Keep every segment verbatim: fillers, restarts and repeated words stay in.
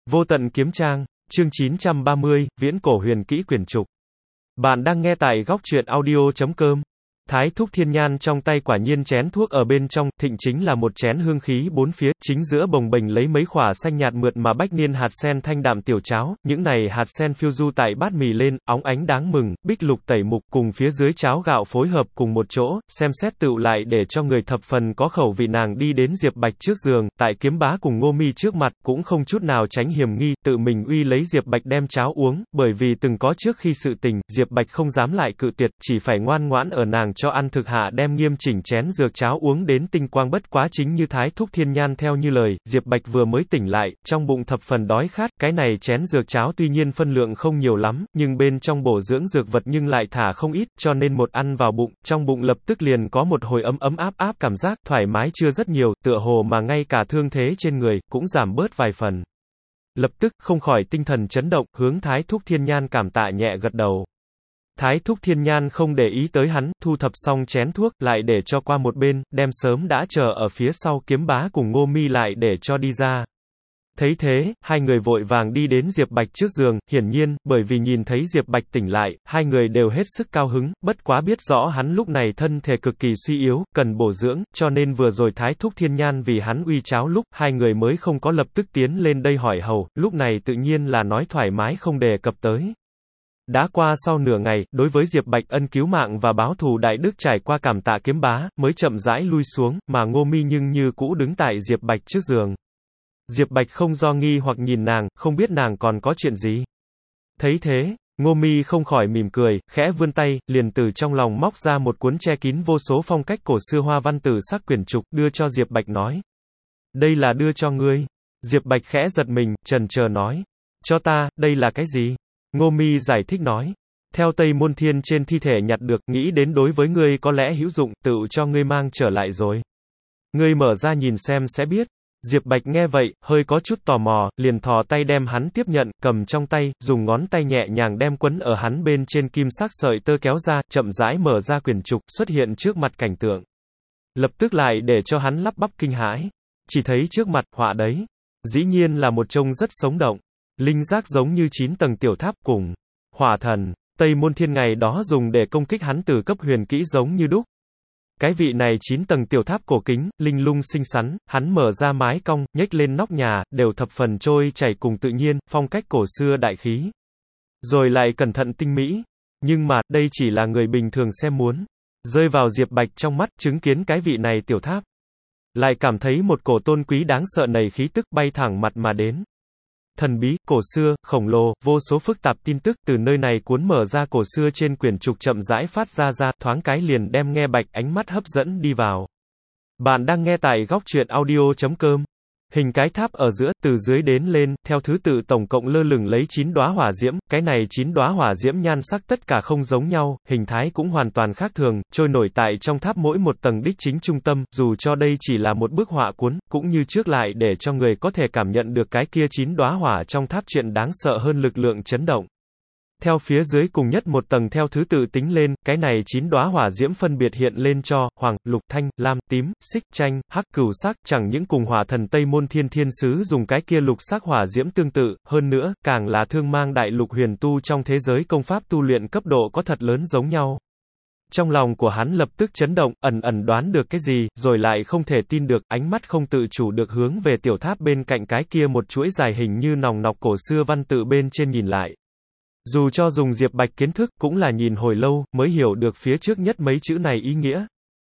Vô tận kiếm trang, chương chín trăm ba mươi, viễn cổ huyền kỹ quyển trục. Bạn đang nghe tại góc truyện audio chấm com. Thái thúc thiên nhan trong tay quả nhiên chén thuốc ở bên trong, thịnh chính là một chén hương khí bốn phía, chính giữa bồng bềnh lấy mấy khỏa xanh nhạt mượt mà bách niên hạt sen thanh đạm tiểu cháo, những này hạt sen phiêu du tại bát mì lên, óng ánh đáng mừng, bích lục tẩy mục cùng phía dưới cháo gạo phối hợp cùng một chỗ, xem xét tựu lại để cho người thập phần có khẩu vị. Nàng đi đến Diệp Bạch trước giường, tại Kiếm Bá cùng Ngô Mi trước mặt, cũng không chút nào tránh hiểm nghi, tự mình uy lấy Diệp Bạch đem cháo uống, bởi vì từng có trước khi sự tình, Diệp Bạch không dám lại cự tuyệt, chỉ phải ngoan ngoãn ở nàng cho ăn thực hạ đem nghiêm chỉnh chén dược cháo uống đến tinh quang. Bất quá chính như Thái thúc thiên nhan theo như lời, Diệp Bạch vừa mới tỉnh lại, trong bụng thập phần đói khát, cái này chén dược cháo tuy nhiên phân lượng không nhiều lắm, nhưng bên trong bổ dưỡng dược vật nhưng lại thả không ít, cho nên một ăn vào bụng, trong bụng lập tức liền có một hồi ấm ấm áp áp cảm giác, thoải mái chưa rất nhiều, tựa hồ mà ngay cả thương thế trên người, cũng giảm bớt vài phần. Lập tức, không khỏi tinh thần chấn động, hướng Thái thúc thiên nhan cảm tạ nhẹ gật đầu. Thái thúc thiên nhan không để ý tới hắn, thu thập xong chén thuốc, lại để cho qua một bên, đem sớm đã chờ ở phía sau Kiếm Bá cùng Ngô Mi lại để cho đi ra. Thấy thế, hai người vội vàng đi đến Diệp Bạch trước giường, hiển nhiên, bởi vì nhìn thấy Diệp Bạch tỉnh lại, hai người đều hết sức cao hứng, bất quá biết rõ hắn lúc này thân thể cực kỳ suy yếu, cần bổ dưỡng, cho nên vừa rồi Thái thúc thiên nhan vì hắn uy cháo lúc, hai người mới không có lập tức tiến lên đây hỏi hầu, lúc này tự nhiên là nói thoải mái không đề cập tới. Đã qua sau nửa ngày, đối với Diệp Bạch ân cứu mạng và báo thù đại đức trải qua cảm tạ Kiếm Bá, mới chậm rãi lui xuống, mà Ngô Mi nhưng như cũ đứng tại Diệp Bạch trước giường. Diệp Bạch không do nghi hoặc nhìn nàng, không biết nàng còn có chuyện gì. Thấy thế, Ngô Mi không khỏi mỉm cười, khẽ vươn tay, liền từ trong lòng móc ra một cuốn che kín vô số phong cách cổ xưa hoa văn tử sắc quyển trục, đưa cho Diệp Bạch nói. Đây là đưa cho ngươi. Diệp Bạch khẽ giật mình, chần chờ nói. Cho ta, đây là cái gì? Ngô Mi giải thích nói. Theo Tây Môn Thiên trên thi thể nhặt được, nghĩ đến đối với ngươi có lẽ hữu dụng, tự cho ngươi mang trở lại rồi. Ngươi mở ra nhìn xem sẽ biết. Diệp Bạch nghe vậy, hơi có chút tò mò, liền thò tay đem hắn tiếp nhận, cầm trong tay, dùng ngón tay nhẹ nhàng đem quấn ở hắn bên trên kim sắc sợi tơ kéo ra, chậm rãi mở ra quyển trục, xuất hiện trước mặt cảnh tượng. Lập tức lại để cho hắn lắp bắp kinh hãi. Chỉ thấy trước mặt, họa đấy. Dĩ nhiên là một trông rất sống động. Linh giác giống như chín tầng tiểu tháp cùng hỏa thần, Tây Môn Thiên ngày đó dùng để công kích hắn từ cấp huyền kỹ giống như đúc. Cái vị này chín tầng tiểu tháp cổ kính, linh lung xinh xắn, hắn mở ra mái cong, nhếch lên nóc nhà, đều thập phần trôi chảy cùng tự nhiên, phong cách cổ xưa đại khí. Rồi lại cẩn thận tinh mỹ. Nhưng mà, đây chỉ là người bình thường xem muốn. Rơi vào Diệp Bạch trong mắt, chứng kiến cái vị này tiểu tháp. Lại cảm thấy một cổ tôn quý đáng sợ nảy khí tức bay thẳng mặt mà đến. Thần bí, cổ xưa, khổng lồ, vô số phức tạp tin tức từ nơi này cuốn mở ra cổ xưa trên quyển trục chậm rãi phát ra ra, thoáng cái liền đem nghe Bạch ánh mắt hấp dẫn đi vào. Bạn đang nghe tại góc truyện audio chấm com. Hình cái tháp ở giữa, từ dưới đến lên, theo thứ tự tổng cộng lơ lửng lấy chín đóa hỏa diễm, cái này chín đóa hỏa diễm nhan sắc tất cả không giống nhau, hình thái cũng hoàn toàn khác thường, trôi nổi tại trong tháp mỗi một tầng đích chính trung tâm, dù cho đây chỉ là một bức họa cuốn, cũng như trước lại để cho người có thể cảm nhận được cái kia chín đóa hỏa trong tháp chuyện đáng sợ hơn lực lượng chấn động. Theo phía dưới cùng nhất một tầng theo thứ tự tính lên, cái này chín đóa hỏa diễm phân biệt hiện lên cho, hoàng, lục, thanh, lam, tím, xích, chanh, hắc, cửu sắc, chẳng những cùng hỏa thần Tây Môn Thiên thiên sứ dùng cái kia lục sắc hỏa diễm tương tự, hơn nữa, càng là thương mang đại lục huyền tu trong thế giới công pháp tu luyện cấp độ có thật lớn giống nhau. Trong lòng của hắn lập tức chấn động, ẩn ẩn đoán được cái gì, rồi lại không thể tin được, ánh mắt không tự chủ được hướng về tiểu tháp bên cạnh cái kia một chuỗi dài hình như nòng nọc cổ xưa văn tự bên trên nhìn lại. Dù cho dùng Diệp Bạch kiến thức, cũng là nhìn hồi lâu, mới hiểu được phía trước nhất mấy chữ này ý nghĩa.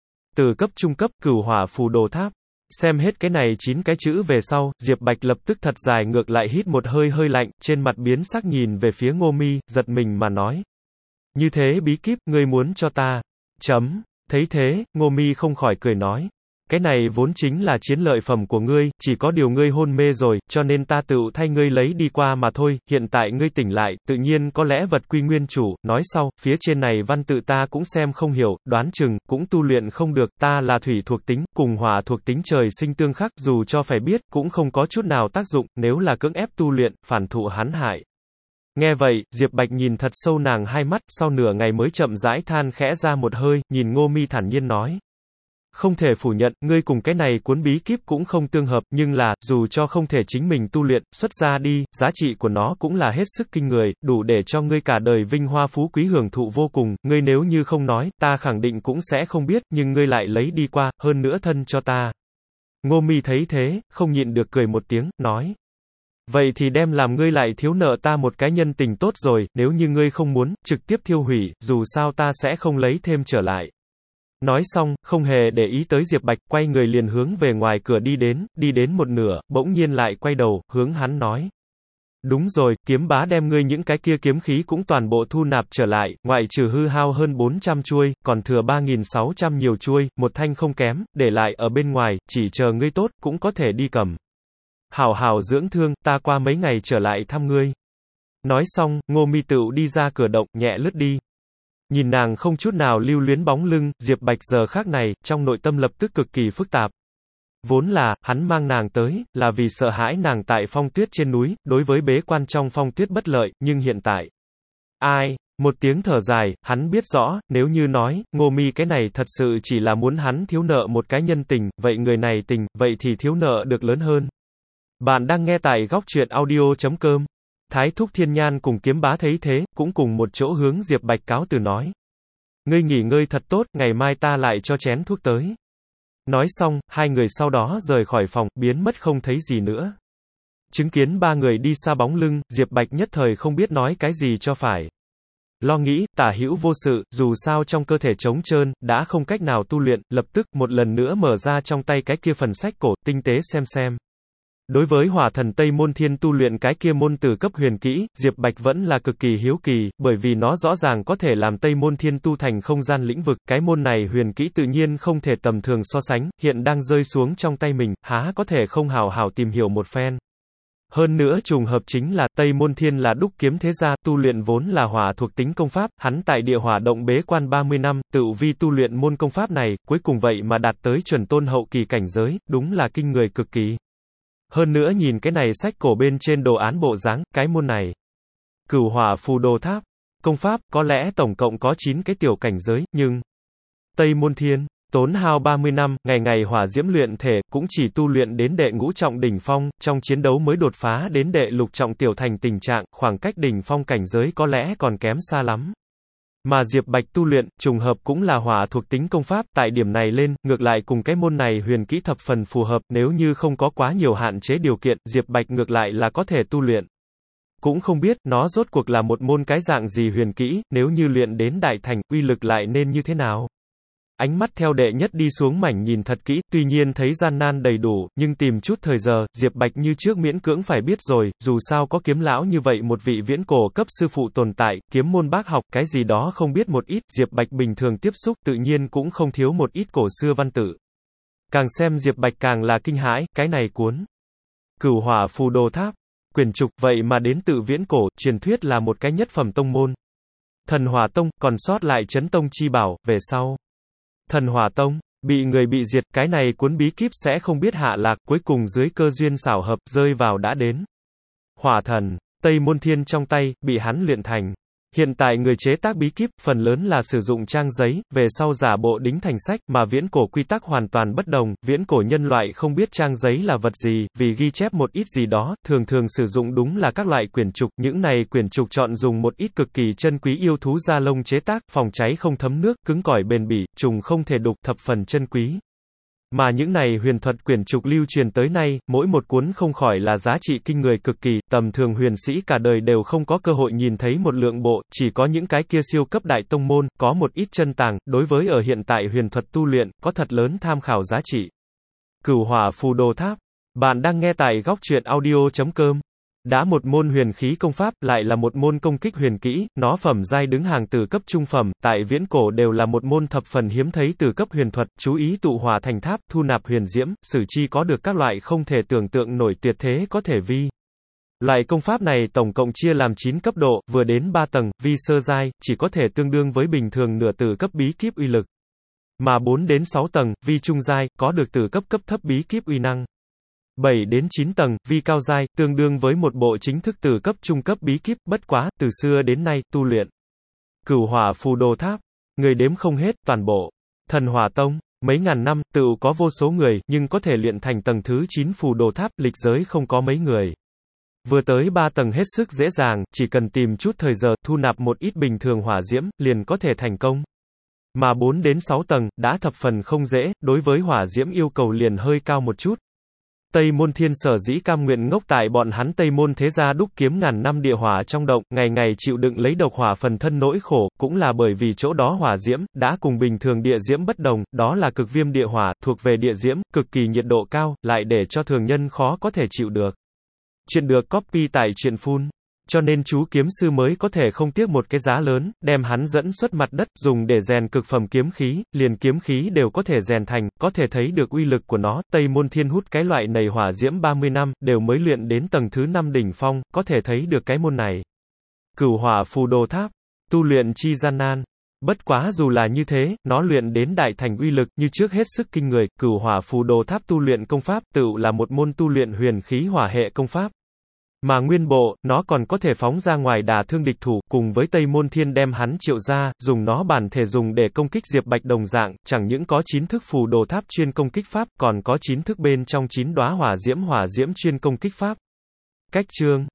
Từ cấp trung cấp, cửu hỏa phù đồ tháp. Xem hết cái này chín cái chữ về sau, Diệp Bạch lập tức thật dài ngược lại hít một hơi hơi lạnh, trên mặt biến sắc nhìn về phía Ngô Mi, giật mình mà nói. Như thế bí kíp, ngươi muốn cho ta. Chấm. Thấy thế, Ngô Mi không khỏi cười nói. Cái này vốn chính là chiến lợi phẩm của ngươi, chỉ có điều ngươi hôn mê rồi, cho nên ta tự thay ngươi lấy đi qua mà thôi, hiện tại ngươi tỉnh lại, tự nhiên có lẽ vật quy nguyên chủ, nói sau, phía trên này văn tự ta cũng xem không hiểu, đoán chừng, cũng tu luyện không được, ta là thủy thuộc tính, cùng hỏa thuộc tính trời sinh tương khắc, dù cho phải biết, cũng không có chút nào tác dụng, nếu là cưỡng ép tu luyện, phản thụ hắn hại. Nghe vậy, Diệp Bạch nhìn thật sâu nàng hai mắt, sau nửa ngày mới chậm rãi than khẽ ra một hơi, nhìn Ngô Mi thản nhiên nói. Không thể phủ nhận, ngươi cùng cái này cuốn bí kíp cũng không tương hợp, nhưng là, dù cho không thể chính mình tu luyện, xuất ra đi, giá trị của nó cũng là hết sức kinh người, đủ để cho ngươi cả đời vinh hoa phú quý hưởng thụ vô cùng, ngươi nếu như không nói, ta khẳng định cũng sẽ không biết, nhưng ngươi lại lấy đi qua, hơn nữa thân cho ta. Ngô Mi thấy thế, không nhịn được cười một tiếng, nói. Vậy thì đem làm ngươi lại thiếu nợ ta một cái nhân tình tốt rồi, nếu như ngươi không muốn, trực tiếp thiêu hủy, dù sao ta sẽ không lấy thêm trở lại. Nói xong, không hề để ý tới Diệp Bạch, quay người liền hướng về ngoài cửa đi đến, đi đến một nửa, bỗng nhiên lại quay đầu, hướng hắn nói. Đúng rồi, kiếm bá đem ngươi những cái kia kiếm khí cũng toàn bộ thu nạp trở lại, ngoại trừ hư hao hơn bốn trăm chuôi, còn thừa ba nghìn sáu trăm nhiều chuôi, một thanh không kém, để lại ở bên ngoài, chỉ chờ ngươi tốt, cũng có thể đi cầm. Hảo hảo dưỡng thương, ta qua mấy ngày trở lại thăm ngươi. Nói xong, Ngô Mi Tựu đi ra cửa động, nhẹ lướt đi. Nhìn nàng không chút nào lưu luyến bóng lưng, Diệp Bạch giờ khác này, trong nội tâm lập tức cực kỳ phức tạp. Vốn là, hắn mang nàng tới, là vì sợ hãi nàng tại phong tuyết trên núi, đối với bế quan trong phong tuyết bất lợi, nhưng hiện tại. Ai? Một tiếng thở dài, hắn biết rõ, nếu như nói, Ngô Mi cái này thật sự chỉ là muốn hắn thiếu nợ một cái nhân tình, vậy người này tình, vậy thì thiếu nợ được lớn hơn. Bạn đang nghe tại góc truyện audio chấm com. Thái thúc Thiên Nhan cùng kiếm bá thấy thế, cũng cùng một chỗ hướng Diệp Bạch cáo từ nói. Ngươi nghỉ ngơi thật tốt, ngày mai ta lại cho chén thuốc tới. Nói xong, hai người sau đó rời khỏi phòng, biến mất không thấy gì nữa. Chứng kiến ba người đi xa bóng lưng, Diệp Bạch nhất thời không biết nói cái gì cho phải. Lo nghĩ, tả hữu vô sự, dù sao trong cơ thể trống trơn, đã không cách nào tu luyện, lập tức, một lần nữa mở ra trong tay cái kia phần sách cổ, tinh tế xem xem. Đối với hỏa thần Tây Môn Thiên tu luyện cái kia môn tử cấp huyền kỹ, Diệp Bạch vẫn là cực kỳ hiếu kỳ, bởi vì nó rõ ràng có thể làm Tây Môn Thiên tu thành không gian lĩnh vực, cái môn này huyền kỹ tự nhiên không thể tầm thường so sánh, hiện đang rơi xuống trong tay mình, há có thể không hào hào tìm hiểu một phen. Hơn nữa trùng hợp chính là, Tây Môn Thiên là đúc kiếm thế gia, tu luyện vốn là hỏa thuộc tính công pháp, hắn tại địa hỏa động bế quan ba mươi năm, tự vi tu luyện môn công pháp này, cuối cùng vậy mà đạt tới chuẩn tôn hậu kỳ cảnh giới, đúng là kinh người cực kỳ. Hơn nữa nhìn cái này sách cổ bên trên đồ án bộ dáng, cái môn này. Cửu hỏa phù đồ tháp. Công pháp, có lẽ tổng cộng có chín cái tiểu cảnh giới, nhưng Tây Môn Thiên, tốn hao ba mươi năm, ngày ngày hỏa diễm luyện thể, cũng chỉ tu luyện đến đệ ngũ trọng đỉnh phong, trong chiến đấu mới đột phá đến đệ lục trọng tiểu thành tình trạng, khoảng cách đỉnh phong cảnh giới có lẽ còn kém xa lắm. Mà Diệp Bạch tu luyện, trùng hợp cũng là hỏa thuộc tính công pháp, tại điểm này lên, ngược lại cùng cái môn này huyền kỹ thập phần phù hợp, nếu như không có quá nhiều hạn chế điều kiện, Diệp Bạch ngược lại là có thể tu luyện. Cũng không biết, nó rốt cuộc là một môn cái dạng gì huyền kỹ, nếu như luyện đến đại thành, uy lực lại nên như thế nào. Ánh mắt theo đệ nhất đi xuống mảnh nhìn thật kỹ, tuy nhiên thấy gian nan đầy đủ, nhưng tìm chút thời giờ, Diệp Bạch như trước miễn cưỡng phải biết rồi, dù sao có kiếm lão như vậy một vị viễn cổ cấp sư phụ tồn tại, kiếm môn bác học, cái gì đó không biết một ít, Diệp Bạch bình thường tiếp xúc tự nhiên cũng không thiếu một ít cổ xưa văn tự. Càng xem Diệp Bạch càng là kinh hãi, cái này cuốn. Cửu hỏa phù đồ tháp, quyển trục, vậy mà đến tự viễn cổ, truyền thuyết là một cái nhất phẩm tông môn. Thần Hỏa Tông, còn sót lại Chấn Tông chi bảo, về sau. Thần Hỏa Tông, bị người bị diệt, cái này cuốn bí kíp sẽ không biết hạ lạc, cuối cùng dưới cơ duyên xảo hợp, rơi vào đã đến. Hỏa thần, Tây Môn Thiên trong tay, bị hắn luyện thành. Hiện tại người chế tác bí kíp, phần lớn là sử dụng trang giấy, về sau giả bộ đính thành sách, mà viễn cổ quy tắc hoàn toàn bất đồng, viễn cổ nhân loại không biết trang giấy là vật gì, vì ghi chép một ít gì đó, thường thường sử dụng đúng là các loại quyển trục, những này quyển trục chọn dùng một ít cực kỳ chân quý yêu thú da lông chế tác, phòng cháy không thấm nước, cứng cỏi bền bỉ, trùng không thể đục, thập phần chân quý. Mà những này huyền thuật quyển trục lưu truyền tới nay, mỗi một cuốn không khỏi là giá trị kinh người cực kỳ, tầm thường huyền sĩ cả đời đều không có cơ hội nhìn thấy một lượng bộ, chỉ có những cái kia siêu cấp đại tông môn, có một ít chân tàng, đối với ở hiện tại huyền thuật tu luyện, có thật lớn tham khảo giá trị. Cửu hỏa phù đồ tháp. Bạn đang nghe tại góc truyện audio chấm com. Đã một môn huyền khí công pháp, lại là một môn công kích huyền kỹ, nó phẩm giai đứng hàng từ cấp trung phẩm, tại viễn cổ đều là một môn thập phần hiếm thấy từ cấp huyền thuật, chú ý tụ hỏa thành tháp, thu nạp huyền diễm, sử chi có được các loại không thể tưởng tượng nổi tuyệt thế có thể vi. Loại công pháp này tổng cộng chia làm chín cấp độ, vừa đến ba tầng, vi sơ giai, chỉ có thể tương đương với bình thường nửa từ cấp bí kíp uy lực. Mà bốn đến sáu tầng, vi trung giai, có được từ cấp cấp thấp bí kíp uy năng. bảy đến chín tầng, vi cao giai, tương đương với một bộ chính thức từ cấp trung cấp bí kíp, bất quá, từ xưa đến nay, tu luyện. Cửu hỏa phù đồ tháp, người đếm không hết, toàn bộ. Thần Hỏa Tông, Mấy ngàn năm, tựu có vô số người, nhưng có thể luyện thành tầng thứ chín phù đồ tháp, lịch giới không có mấy người. Vừa tới ba tầng hết sức dễ dàng, chỉ cần tìm chút thời giờ, thu nạp một ít bình thường hỏa diễm, liền có thể thành công. Mà bốn đến sáu tầng, đã thập phần không dễ, đối với hỏa diễm yêu cầu liền hơi cao một chút. Tây Môn Thiên sở dĩ cam nguyện ngốc tại bọn hắn Tây Môn thế gia đúc kiếm ngàn năm địa hỏa trong động, ngày ngày chịu đựng lấy độc hỏa phần thân nỗi khổ, cũng là bởi vì chỗ đó hỏa diễm, đã cùng bình thường địa diễm bất đồng, đó là cực viêm địa hỏa, thuộc về địa diễm, cực kỳ nhiệt độ cao, lại để cho thường nhân khó có thể chịu được. Chuyện được copy tại truyện phun. Cho nên chú kiếm sư mới có thể không tiếc một cái giá lớn, đem hắn dẫn xuất mặt đất, dùng để rèn cực phẩm kiếm khí, liền kiếm khí đều có thể rèn thành, có thể thấy được uy lực của nó. Tây Môn Thiên hút cái loại này hỏa diễm ba mươi năm, đều mới luyện đến tầng thứ năm đỉnh phong, có thể thấy được cái môn này. Cửu hỏa phù đồ tháp, tu luyện chi gian nan. Bất quá dù là như thế, nó luyện đến đại thành uy lực, như trước hết sức kinh người. Cửu hỏa phù đồ tháp tu luyện công pháp, tựu là một môn tu luyện huyền khí hỏa hệ công pháp. Mà nguyên bộ, nó còn có thể phóng ra ngoài đả thương địch thủ, cùng với Tây Môn Thiên đem hắn triệu ra, dùng nó bản thể dùng để công kích Diệp Bạch đồng dạng, chẳng những có chín thức phù đồ tháp chuyên công kích pháp, còn có chín thức bên trong chín đóa hỏa diễm hỏa diễm chuyên công kích pháp. Cách chương